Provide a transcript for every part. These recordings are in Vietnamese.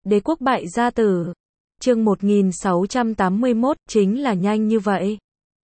Đế quốc bại gia tử. Chương 1681, chính là nhanh như vậy.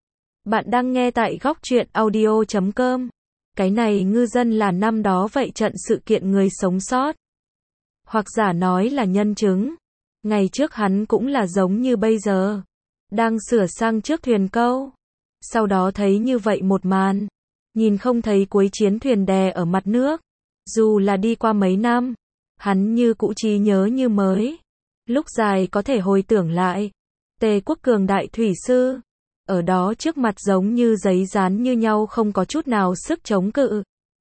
Bạn đang nghe tại góc truyện audio.com. Cái này ngư dân là năm đó vậy trận sự kiện người sống sót. Hoặc giả nói là nhân chứng. Ngày trước hắn cũng là giống như bây giờ. Đang sửa sang trước thuyền câu. Sau đó thấy như vậy một màn. Nhìn không thấy cuối chiến thuyền đè ở mặt nước. Dù là đi qua mấy năm. Hắn như cũ trí nhớ như mới. Lúc dài có thể hồi tưởng lại. Tề quốc cường đại thủy sư. Ở đó trước mặt giống như giấy dán như nhau, không có chút nào sức chống cự.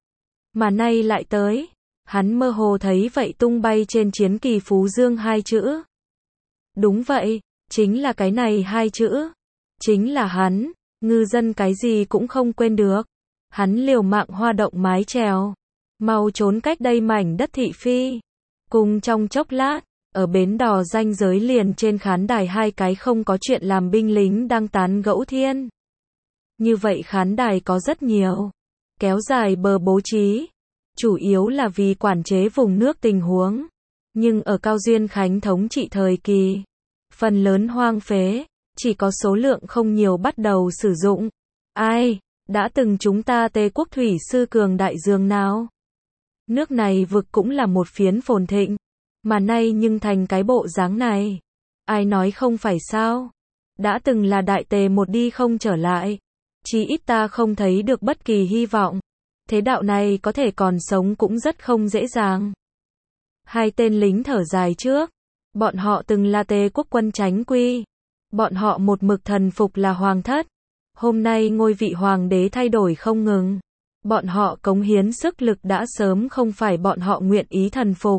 Mà nay lại tới. Hắn mơ hồ thấy vậy tung bay trên chiến kỳ Phú Dương hai chữ. Đúng vậy, chính là cái này hai chữ. Chính là hắn, ngư dân cái gì cũng không quên được. Hắn liều mạng hoa động mái chèo. Mau trốn cách đây mảnh đất thị phi. Cùng trong chốc lát, ở bến đò ranh giới liền trên khán đài hai cái không có chuyện làm binh lính đang tán gẫu thiên. Như vậy khán đài có rất nhiều. Kéo dài bờ bố trí. Chủ yếu là vì quản chế vùng nước tình huống. Nhưng ở Cao Duyên Khánh thống trị thời kỳ, phần lớn hoang phế, chỉ có số lượng không nhiều bắt đầu sử dụng. Ai, đã từng chúng ta Tề quốc thủy sư cường đại dường nào? Nước này vực cũng là một phiến phồn thịnh, mà nay nhưng thành cái bộ dáng này. Ai nói không phải sao? Đã từng là đại Tề một đi không trở lại. Chí ít ta không thấy được bất kỳ hy vọng. Thế đạo này có thể còn sống cũng rất không dễ dàng. Hai tên lính thở dài trước. Bọn họ từng là Tề quốc quân chánh quy. Bọn họ một mực thần phục là hoàng thất. Hôm nay ngôi vị hoàng đế thay đổi không ngừng. Bọn họ cống hiến sức lực đã sớm không phải bọn họ nguyện ý thần phục.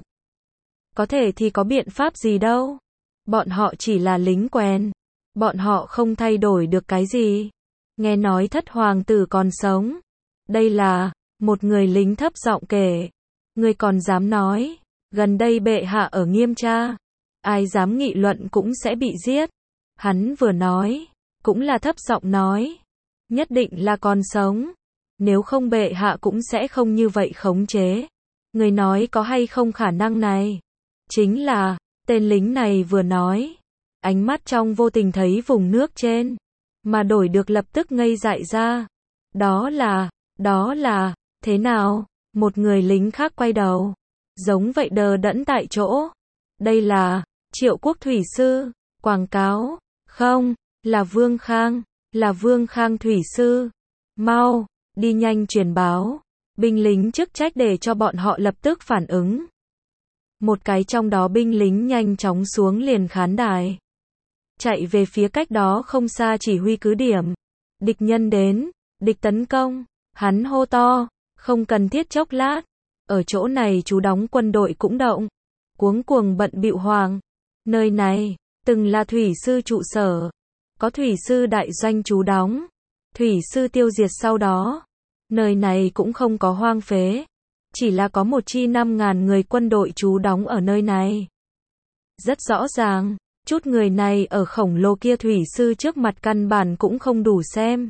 Có thể thì có biện pháp gì đâu. Bọn họ chỉ là lính quèn. Bọn họ không thay đổi được cái gì. Nghe nói thất hoàng tử còn sống. Đây là, một người lính thấp giọng kể. Người còn dám nói, gần đây bệ hạ ở nghiêm tra. Ai dám nghị luận cũng sẽ bị giết. Hắn vừa nói, cũng là thấp giọng nói. Nhất định là còn sống. Nếu không bệ hạ cũng sẽ không như vậy khống chế. Người nói có hay không khả năng này? Chính là, tên lính này vừa nói. Ánh mắt trong vô tình thấy vùng nước trên. Mà đổi được lập tức ngây dại ra. Đó là, thế nào? Một người lính khác quay đầu. Giống vậy đờ đẫn tại chỗ. Đây là, Triệu quốc thủy sư, quảng cáo. Không, là Vương Khang thủy sư. Mau, đi nhanh truyền báo. Binh lính chức trách để cho bọn họ lập tức phản ứng. Một cái trong đó binh lính nhanh chóng xuống liền khán đài. Chạy về phía cách đó không xa chỉ huy cứ điểm. Địch nhân đến, địch tấn công. Hắn hô to, không cần thiết chốc lát. Ở chỗ này chú đóng quân đội cũng động. Cuống cuồng bận bịu hoàng. Nơi này, từng là thủy sư trụ sở. Có thủy sư đại doanh chú đóng. Thủy sư tiêu diệt sau đó. Nơi này cũng không có hoang phế. Chỉ là có một chi 5.000 người quân đội trú đóng ở nơi này. Rất rõ ràng, chút người này ở khổng lồ kia thủy sư trước mặt căn bản cũng không đủ xem.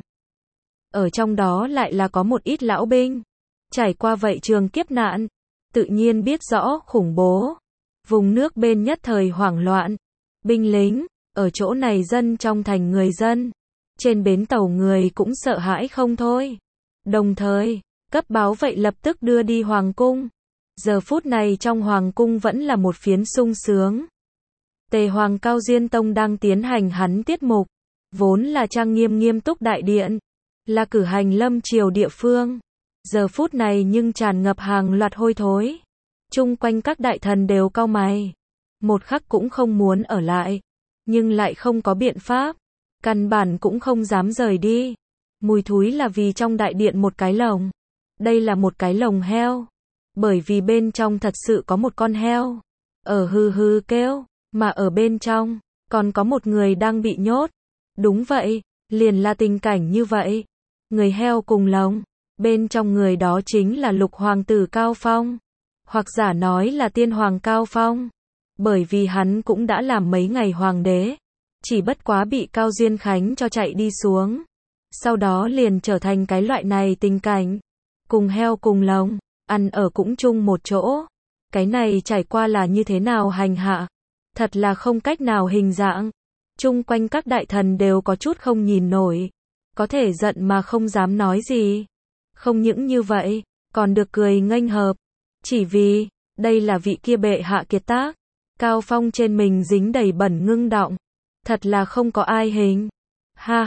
Ở trong đó lại là có một ít lão binh. Trải qua vậy trường kiếp nạn. Tự nhiên biết rõ khủng bố. Vùng nước bên nhất thời hoảng loạn. Binh lính, ở chỗ này dân trong thành người dân. Trên bến tàu người cũng sợ hãi không thôi. Đồng thời, cấp báo vậy lập tức đưa đi hoàng cung. Giờ phút này trong hoàng cung vẫn là một phiến sung sướng. Tề hoàng Cao Duyên Tông đang tiến hành hắn tiết mục. Vốn là trang nghiêm nghiêm túc đại điện. Là cử hành lâm triều địa phương. Giờ phút này nhưng tràn ngập hàng loạt hôi thối. Chung quanh các đại thần đều cau mày. Một khắc cũng không muốn ở lại. Nhưng lại không có biện pháp. Căn bản cũng không dám rời đi. Mùi thúi là vì trong đại điện một cái lồng. Đây là một cái lồng heo. Bởi vì bên trong thật sự có một con heo. Ở hừ hừ kêu. Mà ở bên trong, còn có một người đang bị nhốt. Đúng vậy, liền là tình cảnh như vậy. Người heo cùng lồng. Bên trong người đó chính là lục hoàng tử Cao Phong. Hoặc giả nói là tiên hoàng Cao Phong. Bởi vì hắn cũng đã làm mấy ngày hoàng đế. Chỉ bất quá bị Cao Duyên Khánh cho chạy đi xuống. Sau đó liền trở thành cái loại này tình cảnh. Cùng heo cùng lồng, ăn ở cũng chung một chỗ. Cái này trải qua là như thế nào hành hạ. thật là không cách nào hình dạng. Chung quanh các đại thần đều có chút không nhìn nổi, có thể giận mà không dám nói gì. Không những như vậy, còn được cười nghênh hợp, chỉ vì, đây là vị kia bệ hạ kiệt tác. Cao phong trên mình dính đầy bẩn ngưng đọng, thật là không có ai hình. Ha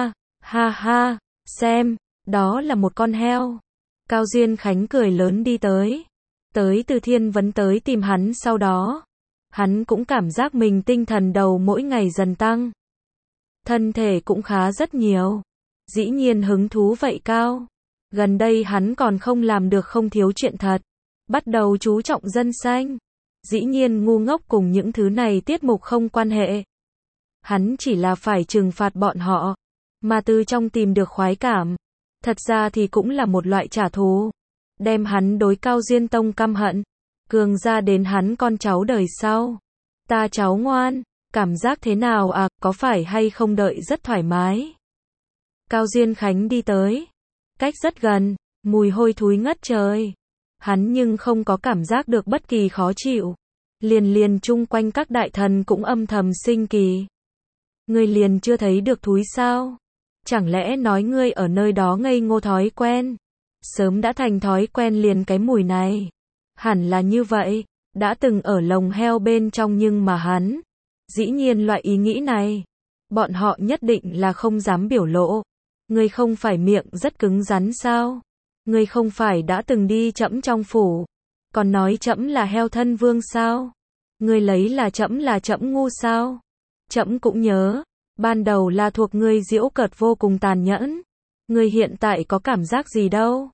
ha, xem, đó là một con heo. Cao Duyên Khánh cười lớn đi tới. Tới Từ Thiên Vấn tới tìm hắn sau đó. Hắn cũng cảm giác mình tinh thần đầu mỗi ngày dần tăng. Thân thể cũng khá rất nhiều. Dĩ nhiên hứng thú vậy cao. Gần đây hắn còn không làm được không thiếu chuyện thật. Bắt đầu chú trọng dân xanh. Dĩ nhiên ngu ngốc cùng những thứ này tiết mục không quan hệ. Hắn chỉ là phải trừng phạt bọn họ. Mà từ trong tìm được khoái cảm. Thật ra thì cũng là một loại trả thù. Đem hắn đối Cao Duyên Tông căm hận. Cường ra đến hắn con cháu đời sau. Ta cháu ngoan, cảm giác thế nào à, có phải hay không đợi rất thoải mái. Cao Duyên Khánh đi tới. Cách rất gần, mùi hôi thối ngất trời. Hắn nhưng không có cảm giác được bất kỳ khó chịu. Liền chung quanh các đại thần cũng âm thầm sinh kỳ. Ngươi liền chưa thấy được thúi sao? Chẳng lẽ nói ngươi ở nơi đó ngây ngô thói quen? Sớm đã thành thói quen liền cái mùi này. Hẳn là như vậy, đã từng ở lồng heo bên trong nhưng mà hắn. Dĩ nhiên loại ý nghĩ này. Bọn họ nhất định là không dám biểu lộ. Ngươi không phải miệng rất cứng rắn sao? Ngươi không phải đã từng đi trẫm trong phủ. Còn nói trẫm là heo thân vương sao? Ngươi lấy là trẫm ngu sao? Trẫm cũng nhớ. Ban đầu là thuộc ngươi giễu cợt vô cùng tàn nhẫn. Ngươi hiện tại có cảm giác gì đâu?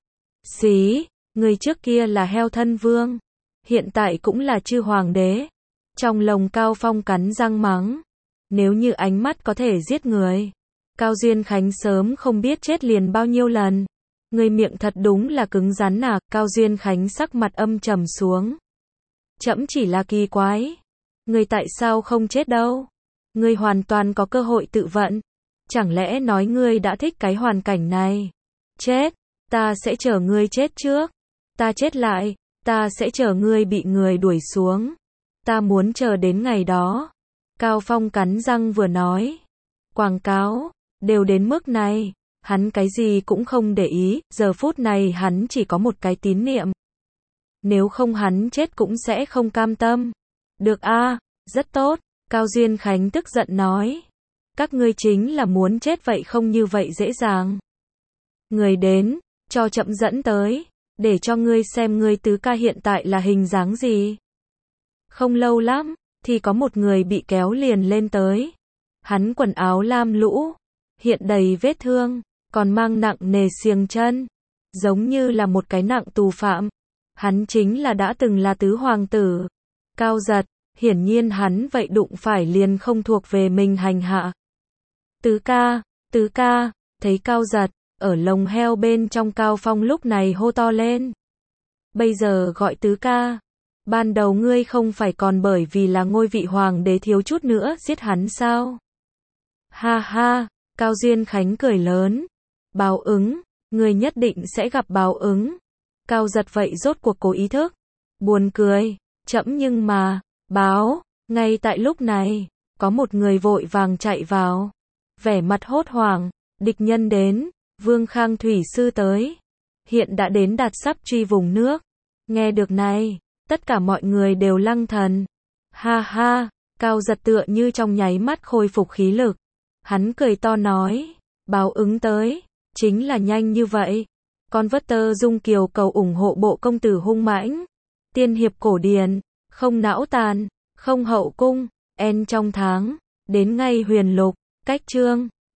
Xí, ngươi trước kia là heo thân vương. Hiện tại cũng là chư hoàng đế. Trong lòng Cao Phong cắn răng mắng. Nếu như ánh mắt có thể giết người. Cao Duyên Khánh sớm không biết chết liền bao nhiêu lần. Ngươi miệng thật đúng là cứng rắn à. Cao Duyên Khánh sắc mặt âm trầm xuống. Trẫm chỉ là kỳ quái. Ngươi tại sao không chết đâu? Ngươi hoàn toàn có cơ hội tự vận. Chẳng lẽ nói ngươi đã thích cái hoàn cảnh này? Chết, ta sẽ chờ ngươi chết trước. Ta chết lại, ta sẽ chờ ngươi bị người đuổi xuống. Ta muốn chờ đến ngày đó. Cao Phong cắn răng vừa nói. Quảng cáo, đều đến mức này. Hắn cái gì cũng không để ý, giờ phút này hắn chỉ có một cái tín niệm. Nếu không hắn chết cũng sẽ không cam tâm. Được a, rất tốt. Cao Duyên Khánh tức giận nói. Các ngươi chính là muốn chết vậy không như vậy dễ dàng. Người đến, cho chậm dẫn tới, để cho ngươi xem ngươi tứ ca hiện tại là hình dáng gì. Không lâu lắm, thì có một người bị kéo liền lên tới. Hắn quần áo lam lũ, hiện đầy vết thương, còn mang nặng nề xiềng chân, giống như là một cái nặng tù phạm. Hắn chính là đã từng là tứ hoàng tử, Cao Giật. Hiển nhiên hắn vậy đụng phải liền không thuộc về mình hành hạ. Tứ ca, thấy Cao Giật, ở lồng heo bên trong Cao Phong lúc này hô to lên. Bây giờ gọi tứ ca. Ban đầu ngươi không phải còn bởi vì là ngôi vị hoàng đế thiếu chút nữa giết hắn sao? Ha, Cao Duyên Khánh cười lớn. Báo ứng, ngươi nhất định sẽ gặp báo ứng. Cao Giật vậy rốt cuộc cố ý thức. Buồn cười, chậm nhưng mà. Báo, ngay tại lúc này, có một người vội vàng chạy vào. Vẻ mặt hốt hoảng, địch nhân đến, Vương Khang Thủy Sư tới. Hiện đã đến đạt sắp truy vùng nước. Nghe được này, tất cả mọi người đều lăng thần. Ha, Cao Giật tựa như trong nháy mắt khôi phục khí lực. Hắn cười to nói, báo ứng tới, chính là nhanh như vậy. Con vất tơ Dung Kiều cầu ủng hộ bộ công tử hung mãnh. Tiên hiệp cổ điển. Không não tàn, không hậu cung, en trong tháng, đến ngay huyền lục, cách chương.